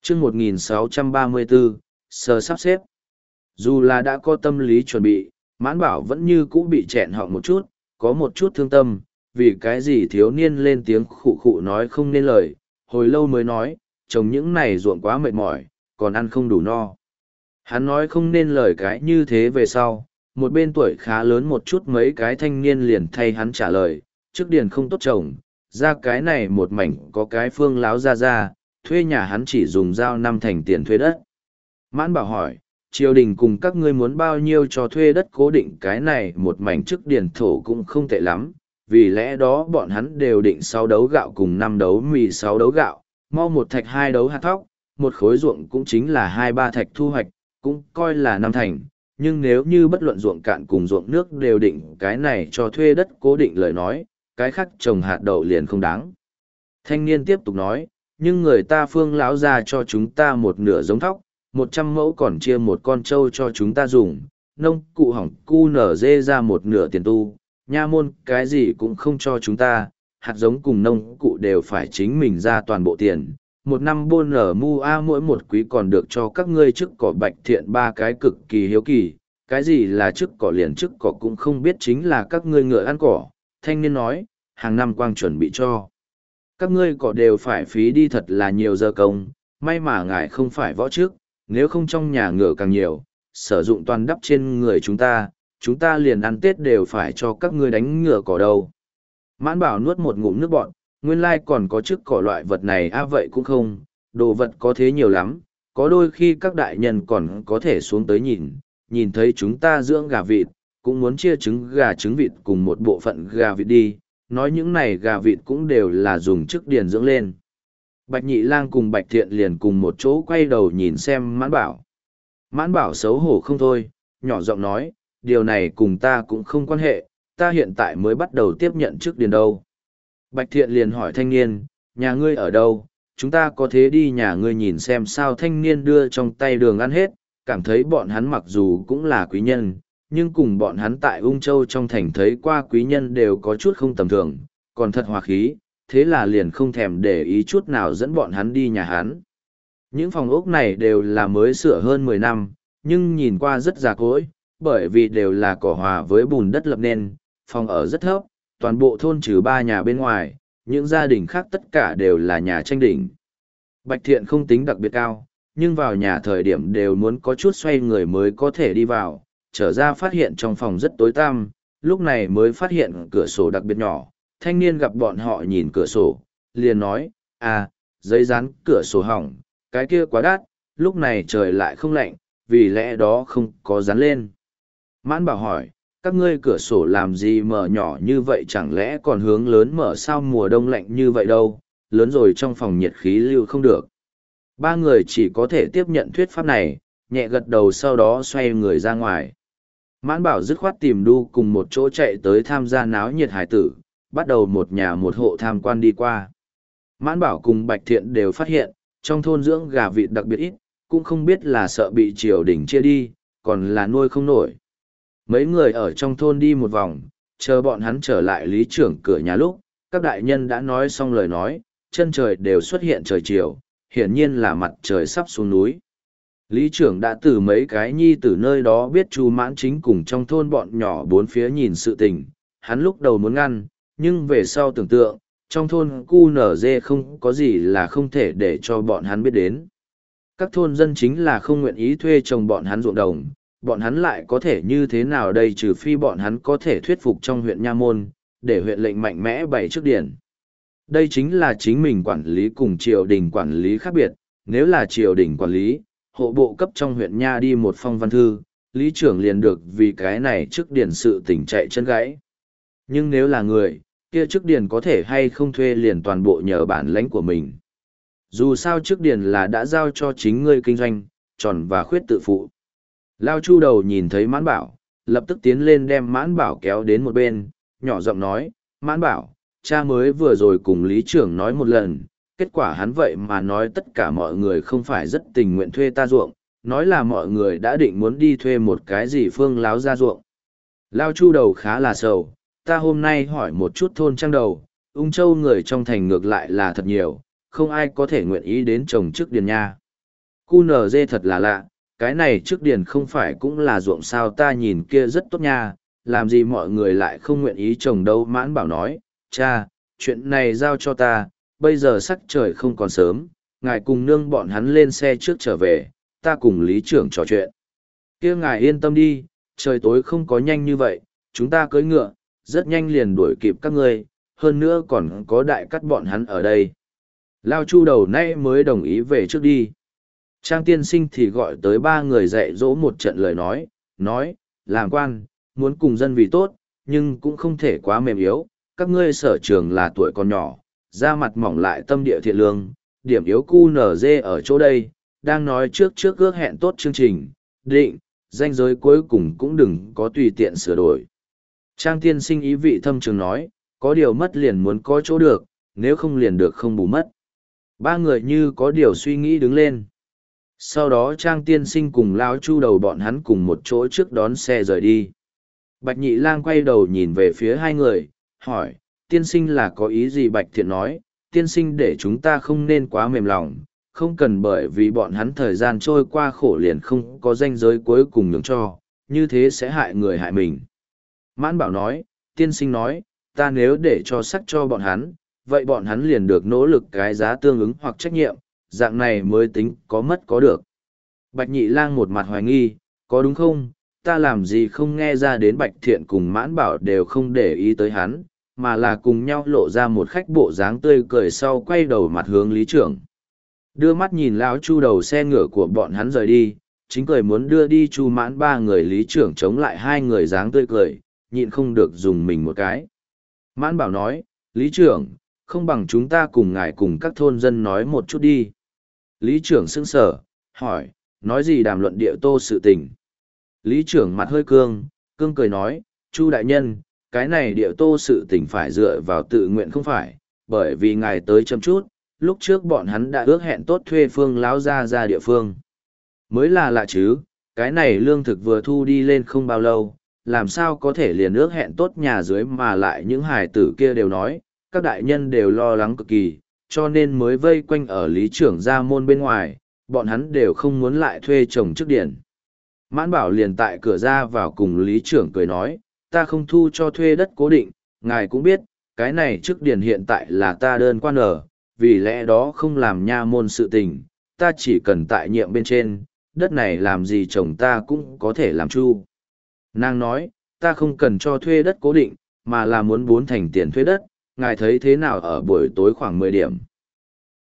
chương 1634, sơ sắp xếp. Dù là đã có tâm lý chuẩn bị, Mãn Bảo vẫn như cũ bị chẹn họng một chút, có một chút thương tâm, vì cái gì thiếu niên lên tiếng khụ khụ nói không nên lời, hồi lâu mới nói, trồng những này ruộng quá mệt mỏi, còn ăn không đủ no. Hắn nói không nên lời cái như thế về sau, một bên tuổi khá lớn một chút mấy cái thanh niên liền thay hắn trả lời, trước điền không tốt trồng, ra cái này một mảnh có cái phương láo ra, thuê nhà hắn chỉ dùng giao 5 thành tiền thuê đất. Mãn Bảo hỏi, triều đình cùng các ngươi muốn bao nhiêu cho thuê đất cố định cái này một mảnh trước điền thổ cũng không tệ lắm, vì lẽ đó bọn hắn đều định 6 đấu gạo cùng 5 đấu mì 6 đấu gạo, mau một thạch 2 đấu hạt thóc, một khối ruộng cũng chính là 2-3 thạch thu hoạch, cũng coi là 5 thành, nhưng nếu như bất luận ruộng cạn cùng ruộng nước đều định cái này cho thuê đất cố định lời nói, cái khác trồng hạt đậu liền không đáng. Thanh niên tiếp tục nói, nhưng người ta phương lão ra cho chúng ta một nửa giống thóc, 100 mẫu còn chia một con trâu cho chúng ta dùng, nông cụ hỏng cu nở dê ra một nửa tiền tu, nha môn cái gì cũng không cho chúng ta, hạt giống cùng nông cụ đều phải chính mình ra toàn bộ tiền. Một năm buôn nở mu a mỗi một quý còn được cho các ngươi chức cỏ bạch thiện 3 cái cực kỳ hiếu kỳ, cái gì là chức cỏ liền chức cỏ cũng không biết chính là các ngươi ngựa ăn cỏ. Thanh niên nói, hàng năm quang chuẩn bị cho. Các ngươi cỏ đều phải phí đi thật là nhiều giờ công, may mà ngài không phải võ trước, nếu không trong nhà ngựa càng nhiều, sử dụng toàn đắp trên người chúng ta liền ăn Tết đều phải cho các ngươi đánh ngựa cỏ đâu. Mãn Bảo nuốt một ngụm nước bọt, nguyên lai còn có chức cỏ loại vật này vậy cũng không, đồ vật có thế nhiều lắm, có đôi khi các đại nhân còn có thể xuống tới nhìn thấy chúng ta dưỡng gà vịt, cũng muốn chia trứng gà trứng vịt cùng một bộ phận gà vịt đi, nói những này gà vịt cũng đều là dùng chức điền dưỡng lên. Bạch Nhị Lang cùng Bạch Thiện liền cùng một chỗ quay đầu nhìn xem Mãn Bảo. Mãn Bảo xấu hổ không thôi, nhỏ giọng nói, điều này cùng ta cũng không quan hệ, ta hiện tại mới bắt đầu tiếp nhận chức điền đâu. Bạch Thiện liền hỏi thanh niên, nhà ngươi ở đâu, chúng ta có thế đi nhà ngươi nhìn xem sao. Thanh niên đưa trong tay đường ăn hết, cảm thấy bọn hắn mặc dù cũng là quý nhân, nhưng cùng bọn hắn tại Ung Châu trong thành thấy qua quý nhân đều có chút không tầm thường, còn thật hòa khí, thế là liền không thèm để ý chút nào dẫn bọn hắn đi nhà hắn. Những phòng ốc này đều là mới sửa hơn 10 năm, nhưng nhìn qua rất già cỗi, bởi vì đều là cỏ hòa với bùn đất lập nên, phòng ở rất thấp, toàn bộ thôn trừ 3 nhà bên ngoài, những gia đình khác tất cả đều là nhà tranh đỉnh. Bạch Thiện không tính đặc biệt cao, nhưng vào nhà thời điểm đều muốn có chút xoay người mới có thể đi vào, trở ra phát hiện trong phòng rất tối tăm, lúc này mới phát hiện cửa sổ đặc biệt nhỏ. Thanh niên gặp bọn họ nhìn cửa sổ, liền nói, giấy dán cửa sổ hỏng, cái kia quá đắt, lúc này trời lại không lạnh, vì lẽ đó không có dán lên. Mãn Bảo hỏi, các ngươi cửa sổ làm gì mở nhỏ như vậy, chẳng lẽ còn hướng lớn mở sao, mùa đông lạnh như vậy đâu, lớn rồi trong phòng nhiệt khí lưu không được. 3 người chỉ có thể tiếp nhận thuyết pháp này, nhẹ gật đầu sau đó xoay người ra ngoài. Mãn Bảo dứt khoát tìm đu cùng một chỗ chạy tới tham gia náo nhiệt hải tử, bắt đầu một nhà một hộ tham quan đi qua. Mãn Bảo cùng Bạch Thiện đều phát hiện, trong thôn dưỡng gà vịt đặc biệt ít, cũng không biết là sợ bị triều đình chia đi, còn là nuôi không nổi. Mấy người ở trong thôn đi một vòng, chờ bọn hắn trở lại lý trưởng cửa nhà lúc, các đại nhân đã nói xong lời nói, chân trời đều xuất hiện trời chiều, hiển nhiên là mặt trời sắp xuống núi. Lý trưởng đã từ mấy cái nhi từ nơi đó biết Chu Mãn Chính cùng trong thôn bọn nhỏ bốn phía nhìn sự tình, hắn lúc đầu muốn ngăn, nhưng về sau tưởng tượng, trong thôn cu nở dê không có gì là không thể để cho bọn hắn biết đến. Các thôn dân chính là không nguyện ý thuê trồng bọn hắn ruộng đồng, bọn hắn lại có thể như thế nào đây, trừ phi bọn hắn có thể thuyết phục trong huyện Nha Môn, để huyện lệnh mạnh mẽ bày trước điển. Đây chính là chính mình quản lý cùng triều đình quản lý khác biệt, nếu là triều đình quản lý, hộ bộ cấp trong huyện Nha đi một phong văn thư, lý trưởng liền được vì cái này trước điển sự tỉnh chạy chân gãy. Nhưng nếu là người, kia trước điển có thể hay không thuê liền toàn bộ nhờ bản lãnh của mình. Dù sao trước điển là đã giao cho chính ngươi kinh doanh, tròn và khuyết tự phụ. Lao Chu đầu nhìn thấy Mãn Bảo, lập tức tiến lên đem Mãn Bảo kéo đến một bên, nhỏ giọng nói, Mãn Bảo, cha mới vừa rồi cùng lý trưởng nói một lần, kết quả hắn vậy mà nói tất cả mọi người không phải rất tình nguyện thuê ta ruộng, nói là mọi người đã định muốn đi thuê một cái gì phương láo ra ruộng. Lao Chu đầu khá là sầu, ta hôm nay hỏi một chút thôn trang đầu, Ung Châu người trong thành ngược lại là thật nhiều, không ai có thể nguyện ý đến trồng trước điền nha. QNZ thật là lạ, cái này trước điền không phải cũng là ruộng sao, ta nhìn kia rất tốt nha, làm gì mọi người lại không nguyện ý trồng đâu. Mãn Bảo nói, cha, chuyện này giao cho ta, bây giờ sắc trời không còn sớm, ngài cùng nương bọn hắn lên xe trước trở về, ta cùng lý trưởng trò chuyện. Kia ngài yên tâm đi, trời tối không có nhanh như vậy, chúng ta cưỡi ngựa, rất nhanh liền đuổi kịp các ngươi, hơn nữa còn có đại cắt bọn hắn ở đây. Lao Chu đầu nay mới đồng ý về trước đi. Trang tiên sinh thì gọi tới ba người dạy dỗ một trận lời nói, làm quan, muốn cùng dân vì tốt, nhưng cũng không thể quá mềm yếu, các ngươi sở trường là tuổi còn nhỏ, da mặt mỏng lại tâm địa thiện lương, điểm yếu QNZ ở chỗ đây, đang nói trước ước hẹn tốt chương trình, định, danh giới cuối cùng cũng đừng có tùy tiện sửa đổi. Trang tiên sinh ý vị thâm trường nói, có điều mất liền muốn có chỗ được, nếu không liền được không bù mất. Ba người như có điều suy nghĩ đứng lên. Sau đó Trang tiên sinh cùng Lão Chu đầu bọn hắn cùng một chỗ trước đón xe rời đi. Bạch Nhị Lang quay đầu nhìn về phía hai người, hỏi, tiên sinh là có ý gì? Bạch Thiện nói, tiên sinh để chúng ta không nên quá mềm lòng, không cần bởi vì bọn hắn thời gian trôi qua khổ liền không có ranh giới cuối cùng nhường cho, như thế sẽ hại người hại mình. Mãn Bảo nói, tiên sinh nói, ta nếu để cho sắc cho bọn hắn, vậy bọn hắn liền được nỗ lực cái giá tương ứng hoặc trách nhiệm, dạng này mới tính có mất có được. Bạch Nhị Lang một mặt hoài nghi, có đúng không? Ta làm gì không nghe ra đến Bạch Thiện cùng Mãn Bảo đều không để ý tới hắn, mà là cùng nhau lộ ra một khách bộ dáng tươi cười, sau quay đầu mặt hướng lý trưởng. Đưa mắt nhìn lão Chu đầu xe ngựa của bọn hắn rời đi, chính cười muốn đưa đi Chu Mãn ba người, lý trưởng chống lại hai người dáng tươi cười, nhịn không được dùng mình một cái. Mãn Bảo nói, lý trưởng, không bằng chúng ta cùng ngài cùng các thôn dân nói một chút đi. Lý trưởng sững sờ, hỏi, nói gì? Đàm luận Địa Tô sự tình. Lý trưởng mặt hơi cương cười nói, Chu đại nhân, cái này Địa Tô sự tình phải dựa vào tự nguyện không phải, bởi vì ngài tới chậm chút, lúc trước bọn hắn đã ước hẹn tốt thuê Phương lão gia ra địa phương. Mới là lạ chứ, cái này lương thực vừa thu đi lên không bao lâu, làm sao có thể liền ước hẹn tốt nhà dưới, mà lại những hài tử kia đều nói, các đại nhân đều lo lắng cực kỳ, cho nên mới vây quanh ở lý trưởng gia môn bên ngoài, bọn hắn đều không muốn lại thuê trồng trước điển. Mãn Bảo liền tại cửa ra vào cùng lý trưởng cười nói, ta không thu cho thuê đất cố định, ngài cũng biết, cái này trước điển hiện tại là ta đơn quan ở, vì lẽ đó không làm nha môn sự tình, ta chỉ cần tại nhiệm bên trên, đất này làm gì trồng ta cũng có thể làm chu. Nàng nói, ta không cần cho thuê đất cố định, mà là muốn 4 thành tiền thuê đất, ngài thấy thế nào ở buổi tối khoảng 10 điểm,